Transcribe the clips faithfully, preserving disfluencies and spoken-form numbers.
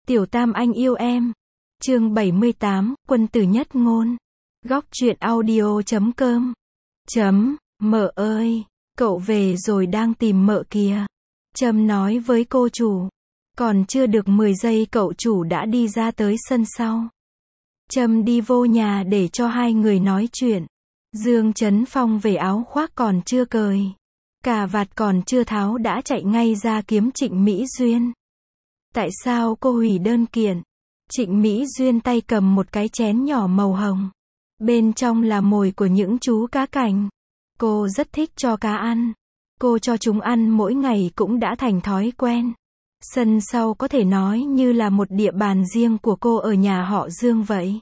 Tiểu Tam anh yêu em. Chương bảy mươi tám, Quân tử nhất ngôn. Góc truyện audio chấm com. Chấm, mợ ơi, cậu về rồi đang tìm mợ kìa. Trâm nói với cô chủ. Còn chưa được mười giây cậu chủ đã đi ra tới sân sau. Trâm đi vô nhà để cho hai người nói chuyện. Dương Chấn Phong về áo khoác còn chưa cởi. Cà vạt còn chưa tháo đã chạy ngay ra kiếm Trịnh Mỹ Duyên. Tại sao cô hủy đơn kiện? Trịnh Mỹ Duyên tay cầm một cái chén nhỏ màu hồng. Bên trong là mồi của những chú cá cảnh. Cô rất thích cho cá ăn. Cô cho chúng ăn mỗi ngày cũng đã thành thói quen. Sân sau có thể nói như là một địa bàn riêng của cô ở nhà họ Dương vậy.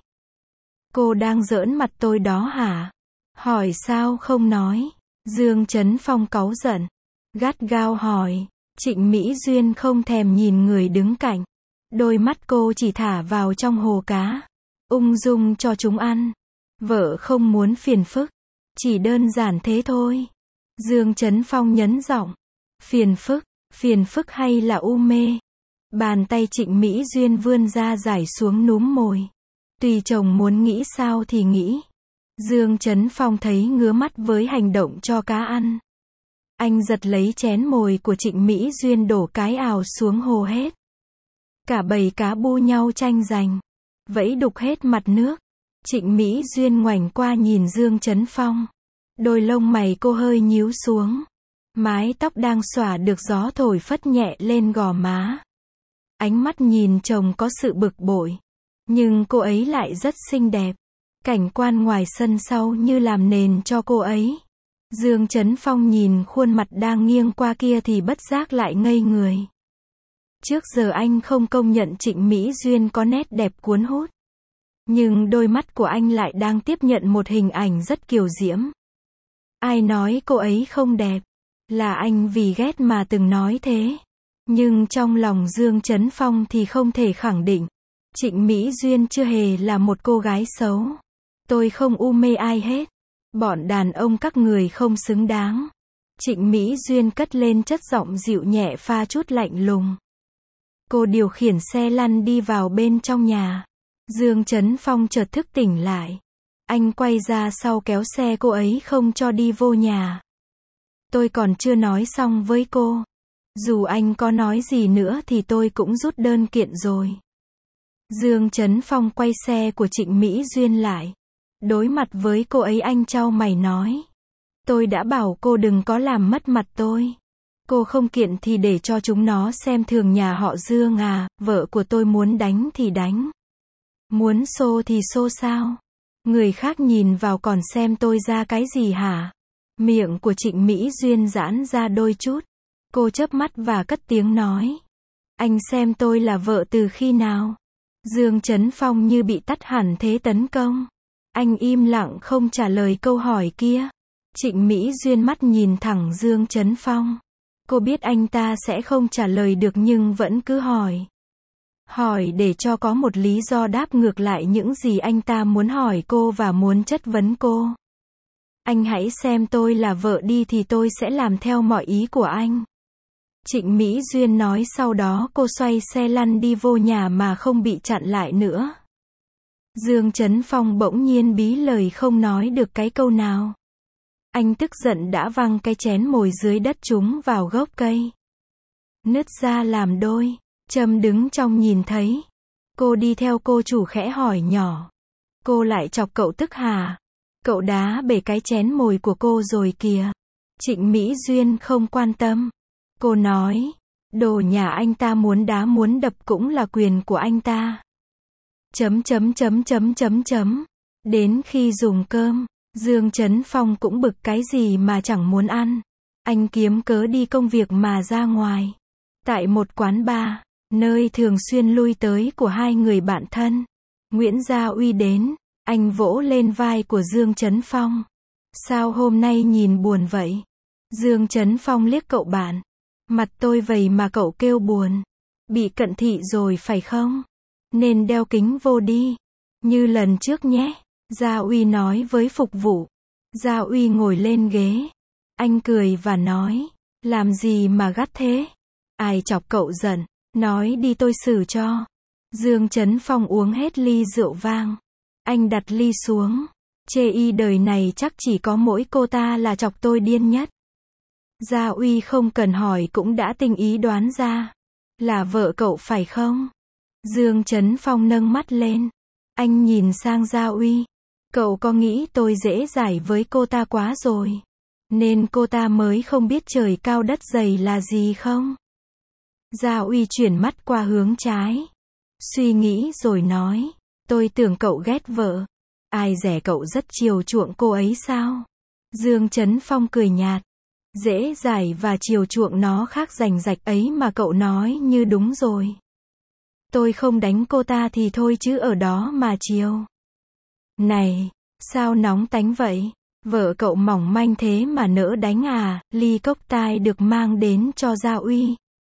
Cô đang giỡn mặt tôi đó hả? Hỏi sao không nói? Dương Chấn Phong cáu giận. Gắt gao hỏi. Trịnh Mỹ Duyên không thèm nhìn người đứng cạnh. Đôi mắt cô chỉ thả vào trong hồ cá. Ung dung cho chúng ăn. Vợ không muốn phiền phức. Chỉ đơn giản thế thôi. Dương Chấn Phong nhấn giọng. Phiền phức, phiền phức hay là u mê? Bàn tay Trịnh Mỹ Duyên vươn ra giải xuống núm mồi. Tùy chồng muốn nghĩ sao thì nghĩ. Dương Chấn Phong thấy ngứa mắt với hành động cho cá ăn. Anh giật lấy chén mồi của Trịnh Mỹ Duyên đổ cái ào xuống hồ hết. Cả bầy cá bu nhau tranh giành. Vẫy đục hết mặt nước. Trịnh Mỹ Duyên ngoảnh qua nhìn Dương Chấn Phong. Đôi lông mày cô hơi nhíu xuống. Mái tóc đang xõa được gió thổi phất nhẹ lên gò má. Ánh mắt nhìn chồng có sự bực bội. Nhưng cô ấy lại rất xinh đẹp. Cảnh quan ngoài sân sau như làm nền cho cô ấy. Dương Chấn Phong nhìn khuôn mặt đang nghiêng qua kia thì bất giác lại ngây người. Trước giờ anh không công nhận Trịnh Mỹ Duyên có nét đẹp cuốn hút. Nhưng đôi mắt của anh lại đang tiếp nhận một hình ảnh rất kiều diễm. Ai nói cô ấy không đẹp? Là anh vì ghét mà từng nói thế. Nhưng trong lòng Dương Chấn Phong thì không thể khẳng định. Trịnh Mỹ Duyên chưa hề là một cô gái xấu. Tôi không u mê ai hết. Bọn đàn ông các người không xứng đáng. Trịnh Mỹ Duyên cất lên chất giọng dịu nhẹ pha chút lạnh lùng. Cô điều khiển xe lăn đi vào bên trong nhà. Dương Chấn Phong chợt thức tỉnh lại. Anh quay ra sau kéo xe cô ấy không cho đi vô nhà. Tôi còn chưa nói xong với cô. Dù anh có nói gì nữa thì tôi cũng rút đơn kiện rồi. Dương Chấn Phong quay xe của Trịnh Mỹ Duyên lại. Đối mặt với cô ấy anh chau mày nói. Tôi đã bảo cô đừng có làm mất mặt tôi. Cô không kiện thì để cho chúng nó xem thường nhà họ Dương à, vợ của tôi muốn đánh thì đánh. Muốn xô thì xô sao? Người khác nhìn vào còn xem tôi ra cái gì hả? Miệng của Trịnh Mỹ Duyên giãn ra đôi chút. Cô chớp mắt và cất tiếng nói. Anh xem tôi là vợ từ khi nào? Dương Chấn Phong như bị tắt hẳn thế tấn công. Anh im lặng không trả lời câu hỏi kia. Trịnh Mỹ Duyên mắt nhìn thẳng Dương Chấn Phong. Cô biết anh ta sẽ không trả lời được nhưng vẫn cứ hỏi. Hỏi để cho có một lý do đáp ngược lại những gì anh ta muốn hỏi cô và muốn chất vấn cô. Anh hãy xem tôi là vợ đi thì tôi sẽ làm theo mọi ý của anh. Trịnh Mỹ Duyên nói sau đó cô xoay xe lăn đi vô nhà mà không bị chặn lại nữa. Dương Chấn Phong bỗng nhiên bí lời không nói được cái câu nào. Anh tức giận đã văng cái chén mồi dưới đất trúng vào gốc cây. Nứt ra làm đôi. Trâm đứng trong nhìn thấy. Cô đi theo cô chủ khẽ hỏi nhỏ. Cô lại chọc cậu tức hả? Cậu đá bể cái chén mồi của cô rồi kìa. Trịnh Mỹ Duyên không quan tâm. Cô nói. Đồ nhà anh ta muốn đá muốn đập cũng là quyền của anh ta. Chấm chấm chấm chấm chấm chấm. Đến khi dùng cơm, Dương Chấn Phong cũng bực cái gì mà chẳng muốn ăn. Anh kiếm cớ đi công việc mà ra ngoài. Tại một quán bar, nơi thường xuyên lui tới của hai người bạn thân. Nguyễn Gia Uy đến, anh vỗ lên vai của Dương Chấn Phong. Sao hôm nay nhìn buồn vậy? Dương Chấn Phong liếc cậu bạn. Mặt tôi vầy mà cậu kêu buồn. Bị cận thị rồi phải không? Nên đeo kính vô đi. Như lần trước nhé. Gia Uy nói với phục vụ. Gia Uy ngồi lên ghế. Anh cười và nói. Làm gì mà gắt thế? Ai chọc cậu giận? Nói đi tôi xử cho. Dương Chấn Phong uống hết ly rượu vang. Anh đặt ly xuống. Chê y đời này chắc chỉ có mỗi cô ta là chọc tôi điên nhất. Gia Uy không cần hỏi cũng đã tinh ý đoán ra. Là vợ cậu phải không? Dương Chấn Phong nâng mắt lên. Anh nhìn sang Gia Uy. Cậu có nghĩ tôi dễ dãi với cô ta quá rồi, nên cô ta mới không biết trời cao đất dày là gì không? Gia Uy chuyển mắt qua hướng trái. Suy nghĩ rồi nói. Tôi tưởng cậu ghét vợ. Ai dè cậu rất chiều chuộng cô ấy sao? Dương Chấn Phong cười nhạt. Dễ dãi và chiều chuộng nó khác rành rạch ấy mà cậu nói như đúng rồi. Tôi không đánh cô ta thì thôi chứ ở đó mà chiều. Này, sao nóng tánh vậy? Vợ cậu mỏng manh thế mà nỡ đánh à? Ly cốc tai được mang đến cho Gia Uy.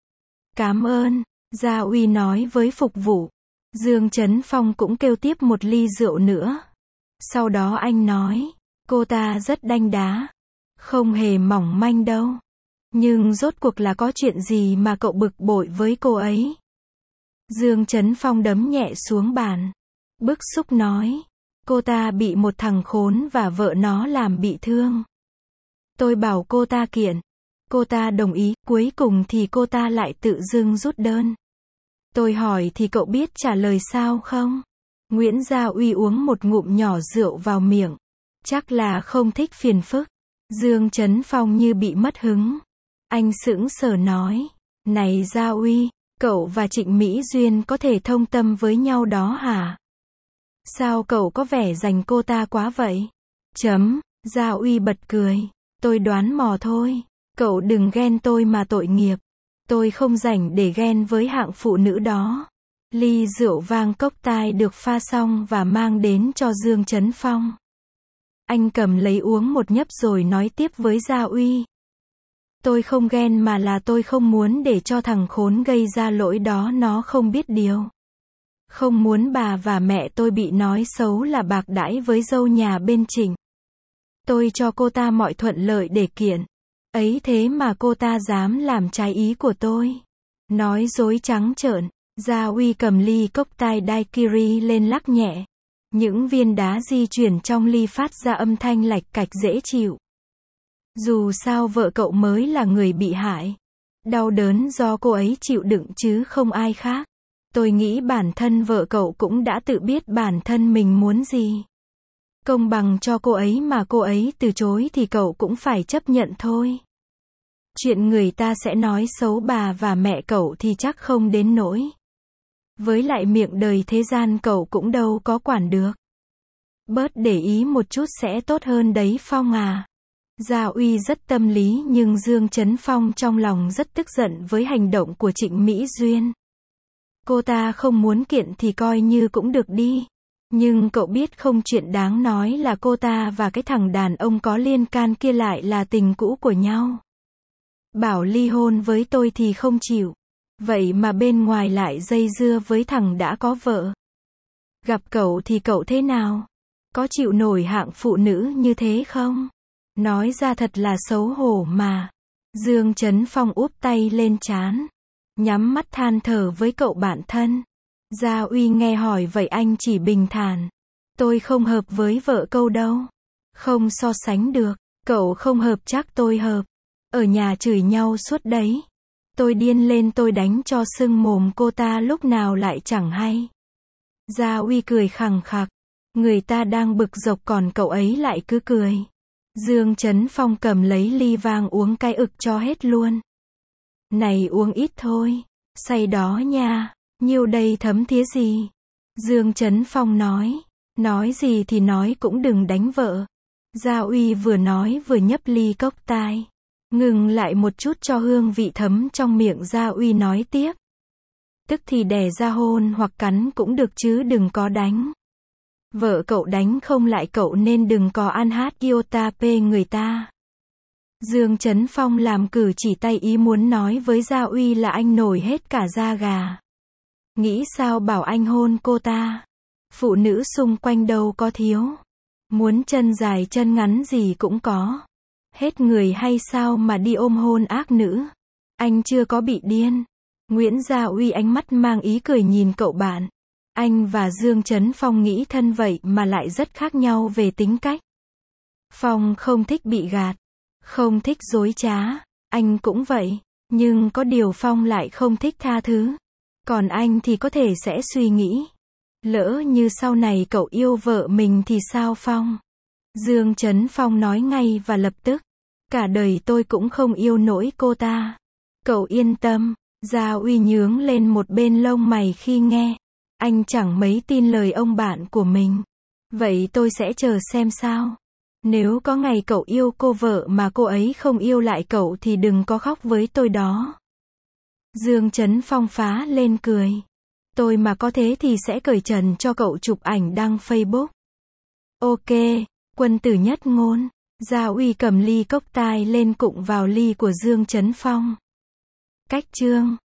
Cảm ơn, Gia Uy nói với phục vụ. Dương Chấn Phong cũng kêu tiếp một ly rượu nữa. Sau đó anh nói, cô ta rất đanh đá. Không hề mỏng manh đâu. Nhưng rốt cuộc là có chuyện gì mà cậu bực bội với cô ấy? Dương Chấn Phong đấm nhẹ xuống bàn. Bức xúc nói. Cô ta bị một thằng khốn và vợ nó làm bị thương. Tôi bảo cô ta kiện. Cô ta đồng ý, cuối cùng thì cô ta lại tự dưng rút đơn. Tôi hỏi thì cậu biết trả lời sao không? Nguyễn Gia Uy uống một ngụm nhỏ rượu vào miệng. Chắc là không thích phiền phức. Dương Chấn Phong như bị mất hứng. Anh sững sờ nói. Này Gia Uy, cậu và Trịnh Mỹ Duyên có thể thông tâm với nhau đó hả? Sao cậu có vẻ dành cô ta quá vậy? Chấm, Gia Uy bật cười. Tôi đoán mò thôi. Cậu đừng ghen tôi mà tội nghiệp. Tôi không rảnh để ghen với hạng phụ nữ đó. Ly rượu vang cốc tai được pha xong và mang đến cho Dương Chấn Phong. Anh cầm lấy uống một nhấp rồi nói tiếp với Gia Uy. Tôi không ghen mà là tôi không muốn để cho thằng khốn gây ra lỗi đó nó không biết điều. Không muốn bà và mẹ tôi bị nói xấu là bạc đãi với dâu nhà bên Trịnh. Tôi cho cô ta mọi thuận lợi để kiện. Ấy thế mà cô ta dám làm trái ý của tôi. Nói dối trắng trợn. Gia Uy cầm ly cốc tai daiquiri lên lắc nhẹ. Những viên đá di chuyển trong ly phát ra âm thanh lạch cạch dễ chịu. Dù sao vợ cậu mới là người bị hại. Đau đớn do cô ấy chịu đựng chứ không ai khác. Tôi nghĩ bản thân vợ cậu cũng đã tự biết bản thân mình muốn gì. Công bằng cho cô ấy mà cô ấy từ chối thì cậu cũng phải chấp nhận thôi. Chuyện người ta sẽ nói xấu bà và mẹ cậu thì chắc không đến nỗi. Với lại miệng đời thế gian cậu cũng đâu có quản được. Bớt để ý một chút sẽ tốt hơn đấy Phong à. Gia Uy rất tâm lý nhưng Dương Chấn Phong trong lòng rất tức giận với hành động của Trịnh Mỹ Duyên. Cô ta không muốn kiện thì coi như cũng được đi. Nhưng cậu biết không, chuyện đáng nói là cô ta và cái thằng đàn ông có liên can kia lại là tình cũ của nhau. Bảo ly hôn với tôi thì không chịu. Vậy mà bên ngoài lại dây dưa với thằng đã có vợ. Gặp cậu thì cậu thế nào? Có chịu nổi hạng phụ nữ như thế không? Nói ra thật là xấu hổ mà. Dương Chấn Phong úp tay lên trán. Nhắm mắt than thở với cậu bạn thân. Gia Uy nghe hỏi vậy anh chỉ bình thản. Tôi không hợp với vợ câu đâu. Không so sánh được. Cậu không hợp chắc tôi hợp. Ở nhà chửi nhau suốt đấy. Tôi điên lên tôi đánh cho sưng mồm cô ta lúc nào lại chẳng hay. Gia Uy cười khằng khặc. Người ta đang bực dọc còn cậu ấy lại cứ cười. Dương Chấn Phong cầm lấy ly vang uống cái ực cho hết luôn. Này uống ít thôi. Say đó nha. Nhiêu đây thấm thía gì. Dương Chấn Phong nói. Nói gì thì nói cũng đừng đánh vợ. Gia Uy vừa nói vừa nhấp ly cốc tai. Ngừng lại một chút cho hương vị thấm trong miệng. Gia Uy nói tiếp. Tức thì đè ra hôn hoặc cắn cũng được chứ đừng có đánh. Vợ cậu đánh không lại cậu nên đừng có ăn hát iota pê người ta. Dương Chấn Phong làm cử chỉ tay ý muốn nói với Gia Uy là anh nổi hết cả da gà. Nghĩ sao bảo anh hôn cô ta. Phụ nữ xung quanh đâu có thiếu. Muốn chân dài chân ngắn gì cũng có. Hết người hay sao mà đi ôm hôn ác nữ. Anh chưa có bị điên. Nguyễn Gia Uy ánh mắt mang ý cười nhìn cậu bạn. Anh và Dương Chấn Phong nghĩ thân vậy mà lại rất khác nhau về tính cách. Phong không thích bị gạt, không thích dối trá, anh cũng vậy, nhưng có điều Phong lại không thích tha thứ. Còn anh thì có thể sẽ suy nghĩ, lỡ như sau này cậu yêu vợ mình thì sao Phong? Dương Chấn Phong nói ngay và lập tức, cả đời tôi cũng không yêu nổi cô ta. Cậu yên tâm. Gia Uy nhướng lên một bên lông mày khi nghe. Anh chẳng mấy tin lời ông bạn của mình. Vậy tôi sẽ chờ xem sao. Nếu có ngày cậu yêu cô vợ mà cô ấy không yêu lại cậu thì đừng có khóc với tôi đó. Dương Chấn Phong phá lên cười. Tôi mà có thế thì sẽ cởi trần cho cậu chụp ảnh đăng Facebook. Ok, quân tử nhất ngôn. Gia Uy cầm ly cốc tai lên cụng vào ly của Dương Chấn Phong. Cách chương